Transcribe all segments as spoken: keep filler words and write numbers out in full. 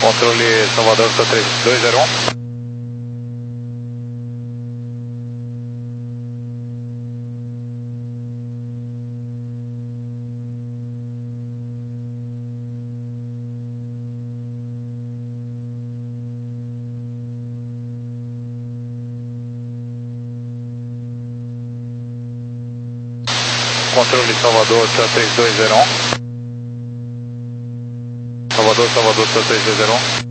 Controle Salvador, tá três dois zero um. Controle Salvador, tá três dois zero um. Salvador, Salvador, tá três dois zero um.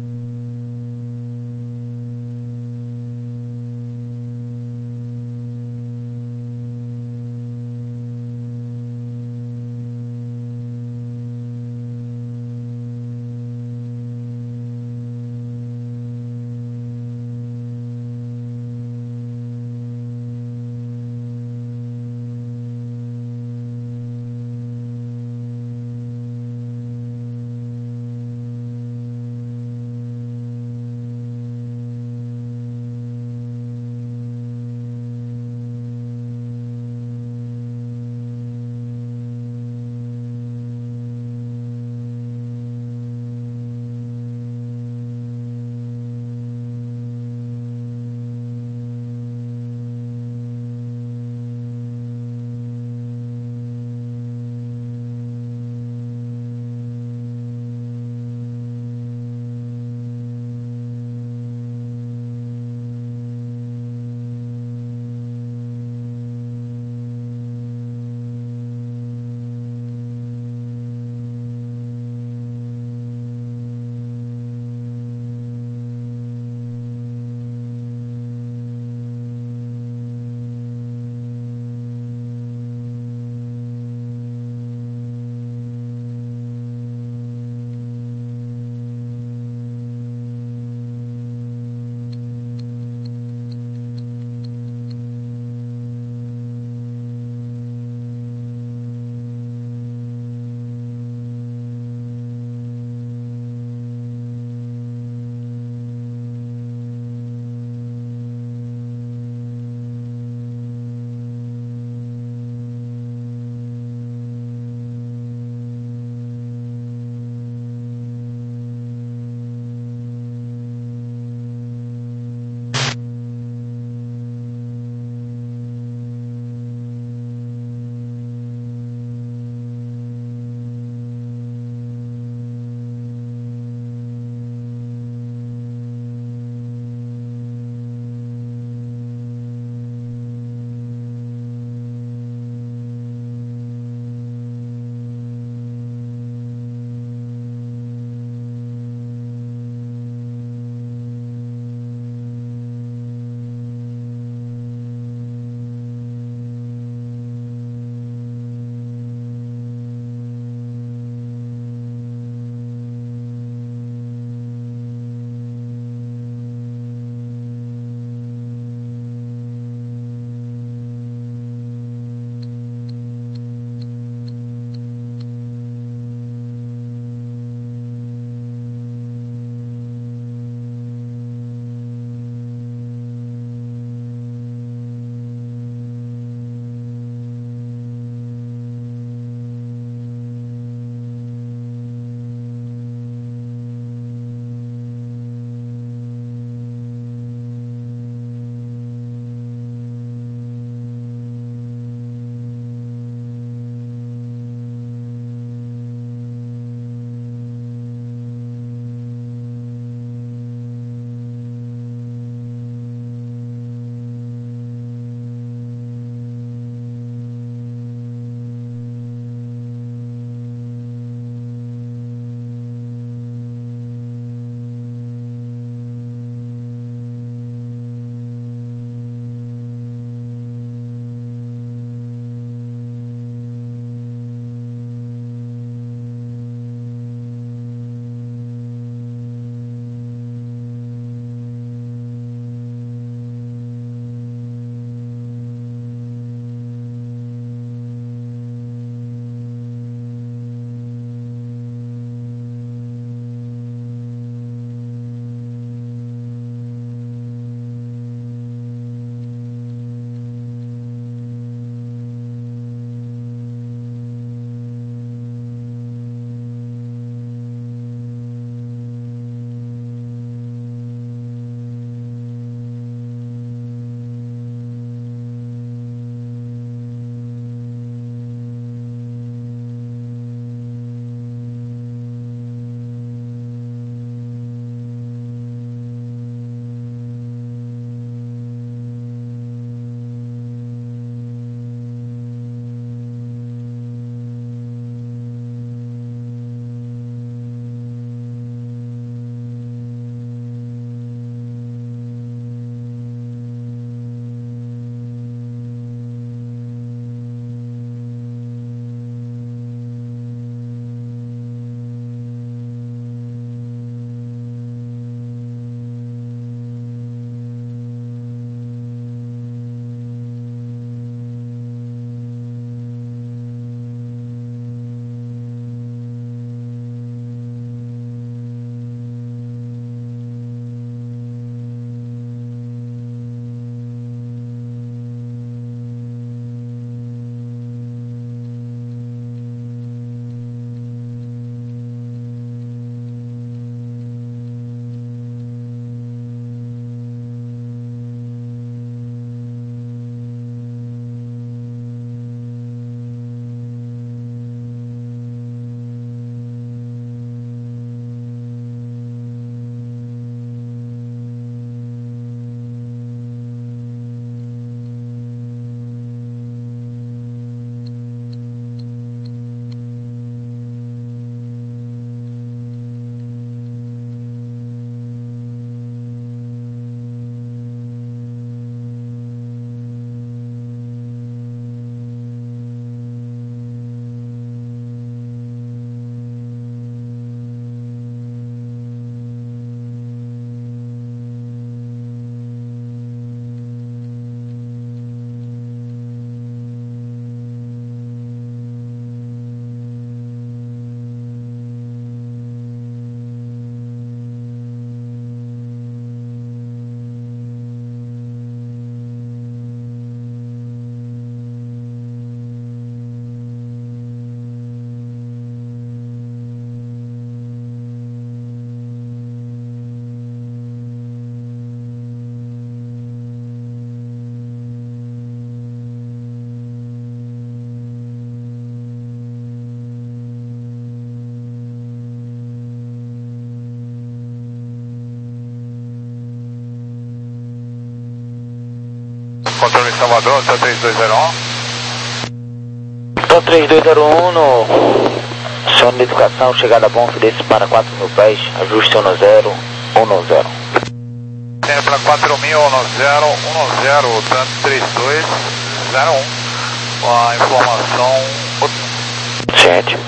Controle Salvador, Hotel três dois zero um. Hotel três dois zero um no zona de educação, chegada a bom, desce para quatro mil pés, ajuste um zero, um zero. Tendo para quatro mil, um zero, um zero, tanto três dois zero um. Com a informação... Gente.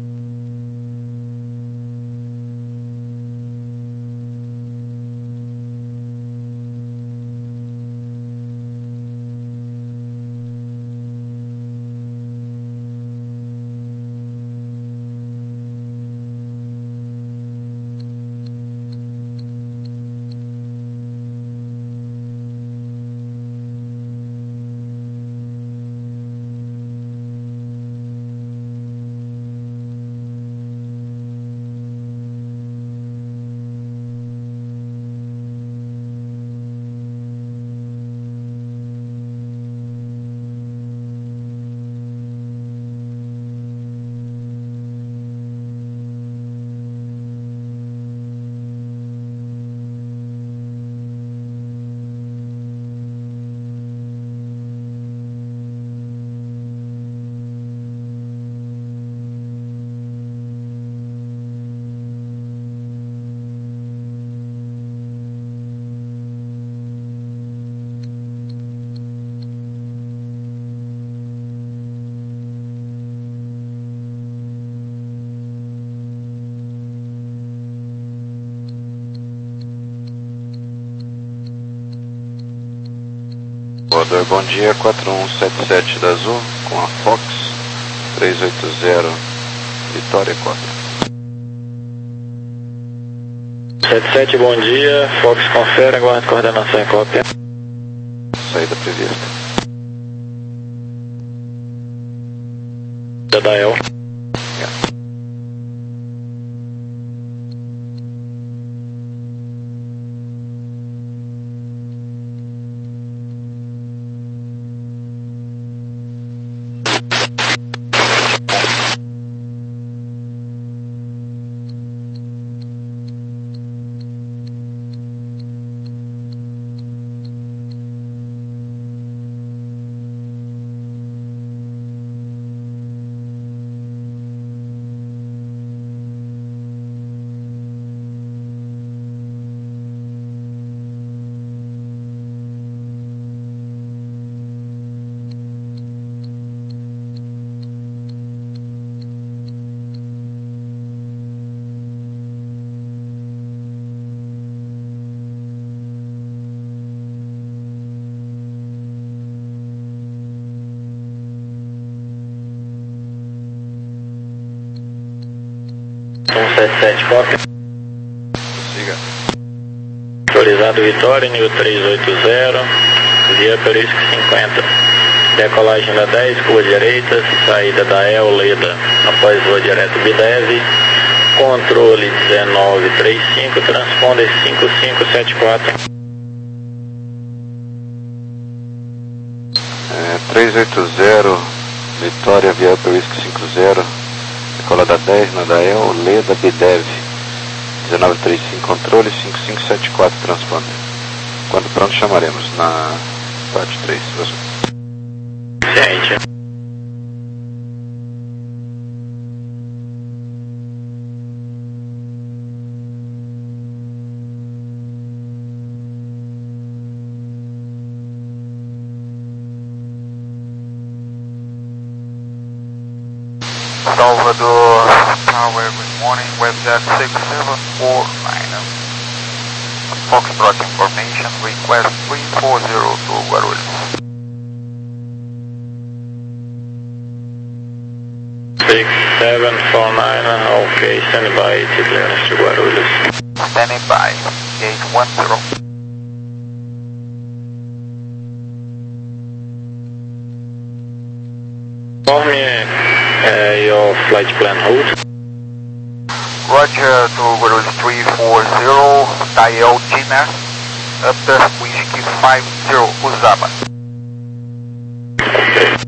Voador, bom dia, quatro um sete sete da Azul, com a Fox três oito zero, Vitória quatro. sete sete, bom dia, Fox confere, aguarde coordenação em cópia. Saída prevista. Da Dael. um sete sete, cópia. Siga. Autorizado Vitória, nível três oito zero, via Perisco cinquenta. Decolagem da dez, curva direita, saída da El Leda, após voo direto Bidev, controle dezenove trinta e cinco, transponder cinco cinco sete quatro. É, três oito zero, Vitória, via Perisco cinquenta, decola da dez, na da El Leda, Bidev, dezenove trinta e cinco, controle cinco cinco sete quatro, transponder. Quando pronto chamaremos na parte três. Ciente. Salvador Tower, good morning, Webjet six seven four nine. Foxtrot information, request three four zero to Guarulhos. six seven four nine, ok, stand by to clearance to Guarulhos. Standing by, gate one zero. Inform me uh, your flight plan route. Roger to Guarulhos three four zero, Dial Gina, after Whiskey five zero, Uzaba. Ok.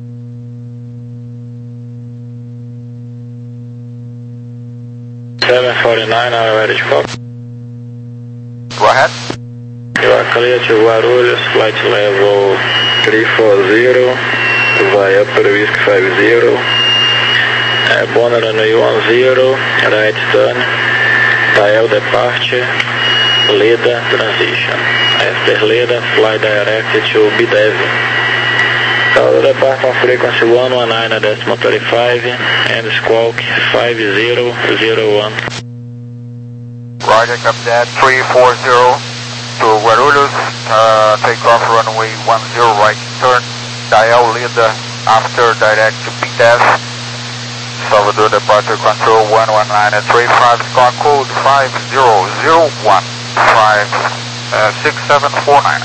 seven forty-nine, now ready to call. Go ahead. You are clear to Guarulhos, flight level three forty, via Upper Whiskey five zero. Uh, Bonner runway one zero, right turn, Tael departure, Leda transition. After Leda, fly direct to Bidev. Tael depart on frequency one nineteen decimal thirty-five and squawk five zero zero one. Roger, copy that. three forty to Guarulhos, uh, take off runway one zero, right turn, Tael Leda, after direct to Bidev. Salvador departure control one one nine three five, squawk code five zero zero one, five six seven four nine.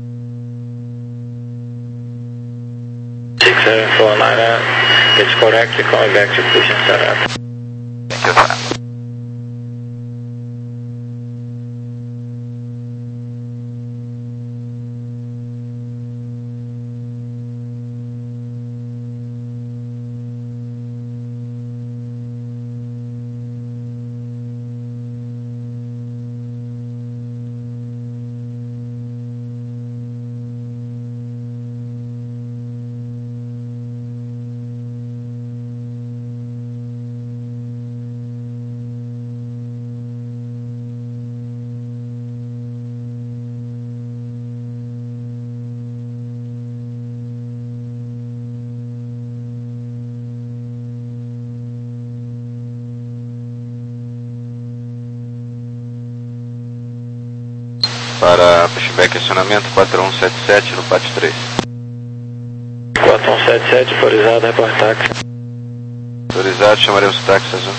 six seven four nine, uh, it's correct, coming back to push and set up. Thank you, sir. Para pushback acionamento quatro um sete sete no P A T três. quatro um sete sete, autorizado, report táxi. Autorizado, chamaremos o táxi azul.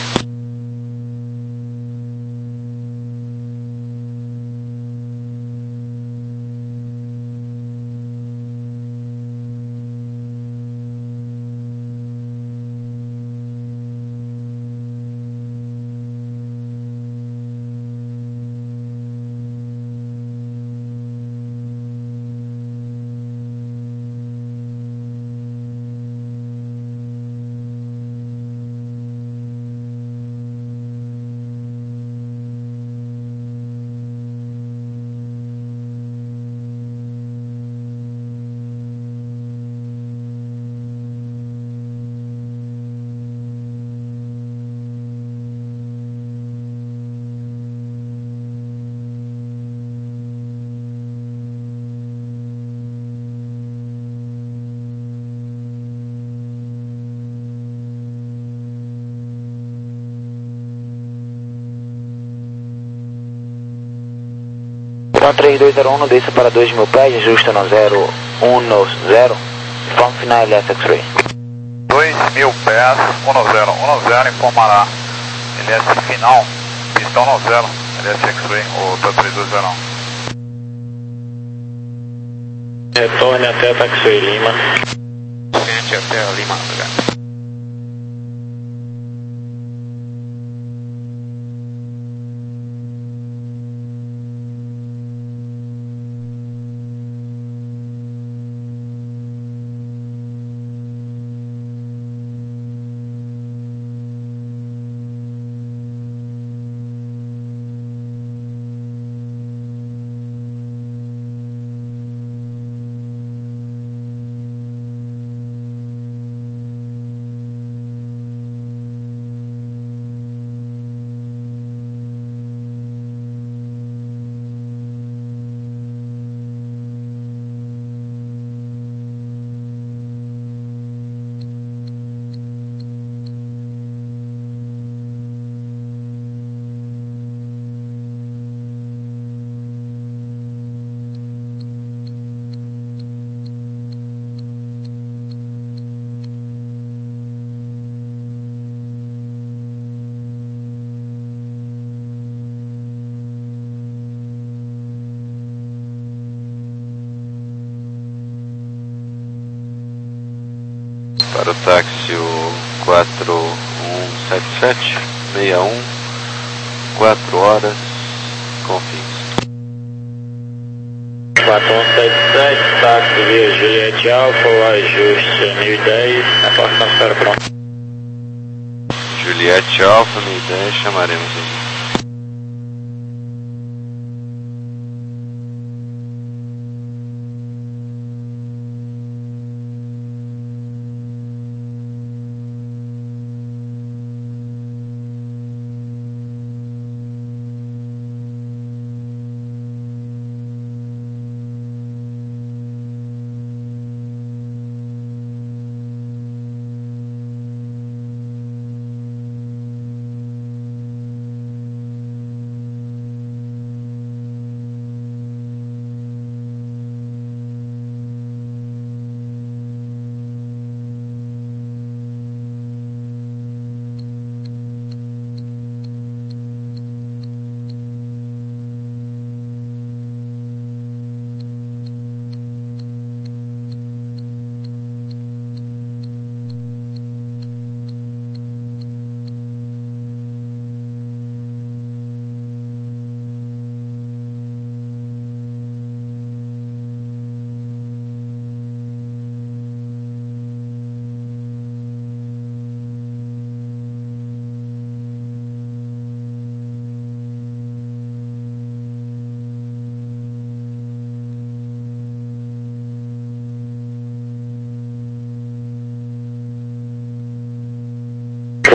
Então três dois zero um, desça para dois mil pés, ajusta no zero um zero, informe final L S X-Ray. dois mil pés, um zero um zero, informará L S final, pistão no zero, L S X-Ray, ou três dois zero um. Retorne até Taxi Lima. Gente, até Lima, obrigado. Para o táxi o quatro um sete sete, seis um, quatro horas, confins. quatro um sete sete, táxi via Juliette Alpha, o ajuste mil e dez, a porta não espera pronto. Juliette Alpha, mil e dez, chamaremos aqui.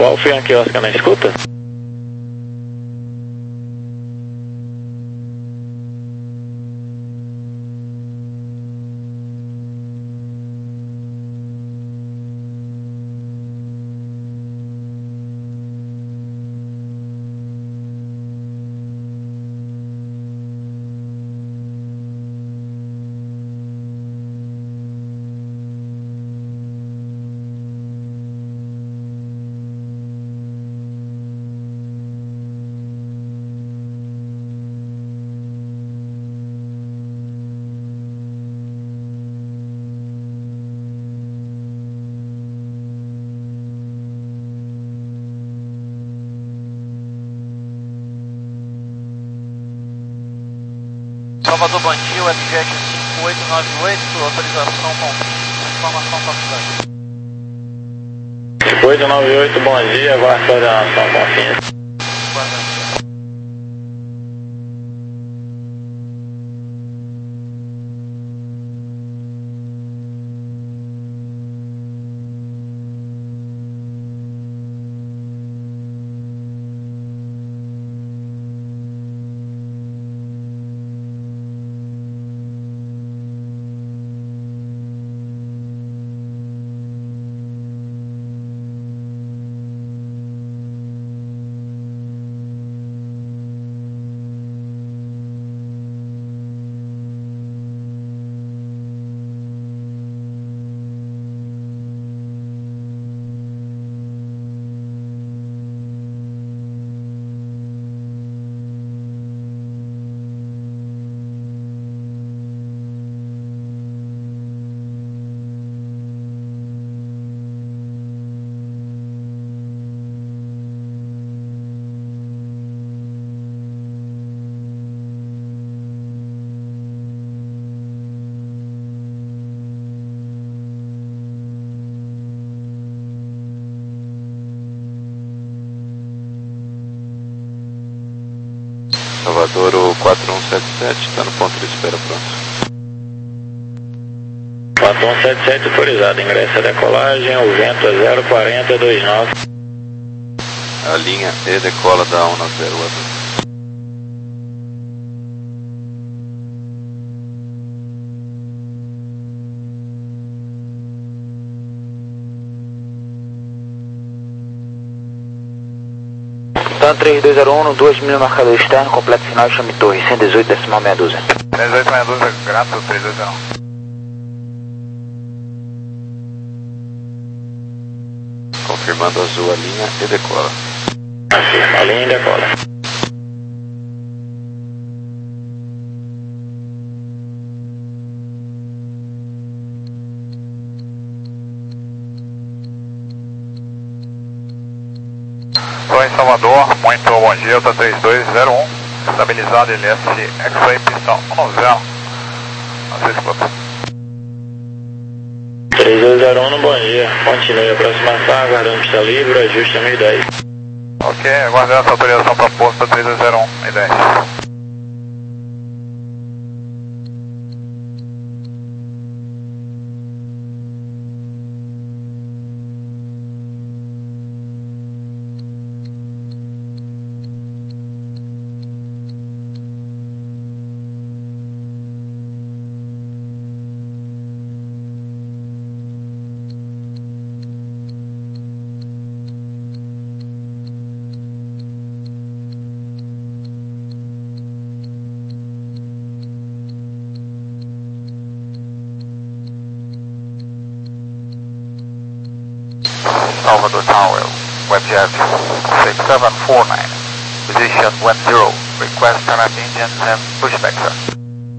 Golf Yankee Oscar na escuta? Salvador, bom dia, Webjet cinco oito nove oito, autorização com informação para a cidade. cinco oito nove oito, bom dia, aguardo coordenação Confins. Guarda. Salvador, o quatro um sete sete está no ponto de espera pronto. quatro um sete sete autorizado, ingressa a decolagem, o vento é zero quarenta vinte e nove. A linha E decola da um nove zero azul. Então três dois zero um no dois mil marcador externo, completo final, chame torre, cento e dezoito decimal meia dúzia. cento e dezoito meia dúzia, grato, três dois zero um. Confirmando azul a linha e decola. Afirma a linha e decola. Estou em Salvador, muito bom dia, Delta três dois zero um, estabilizado L S X-Ray, pistão um nove zero, não sei se escuta. três dois zero um, bom dia, continue a aproximação, aguardando pista livre, ajuste a mil e dez. Ok, aguardando essa autorização para posta três dois zero um, mil e dez. Salvador Tower, Webjet six seven four nine, position one zero, request turn up engines and pushback, sir.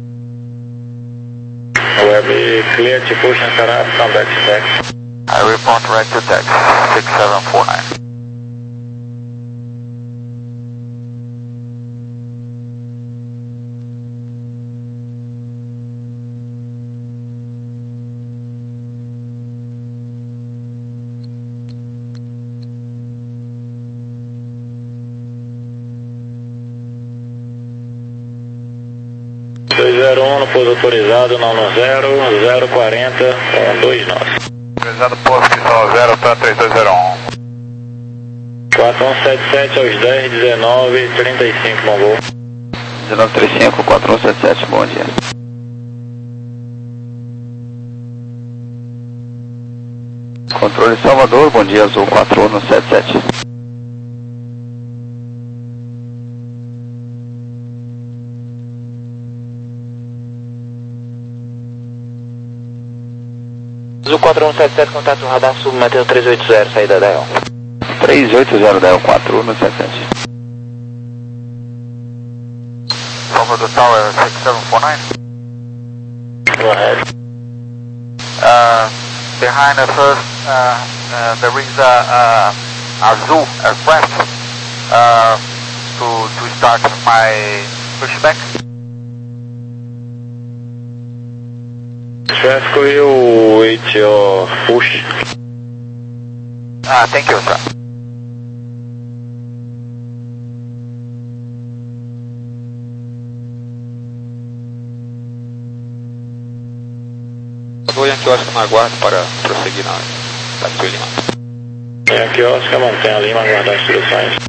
Web clear to push and turn up, come back to taxi. I report right to taxi, six seven four nine. dois zero um no pouso autorizado, não no zero, zero quarenta, um dois nove. Autorizado posto, pistão zero, três dois zero um. quatro um sete sete aos dez, dezenove, trinta e cinco, bom voo. dezenove trinta e cinco, quatro um sete sete, bom dia. Controle Salvador, bom dia, Azul quatro um sete sete. Azul quatro um sete sete, contato no radar submeteu três oito zero, saída da E L. três oito zero da E L quatro um sete sete. Salvador Tower six seven four nine. Go ahead. Uh, behind the first, uh, uh, there is a, a Azul aircraft uh, to, to start my pushback. Traffic will wait your push. Uh, thank you, sir. Azul Yankee Oscar no aguardo para prosseguir na Taxi Lima. Yankee Oscar, mantenha a Lima, aguardar instruções.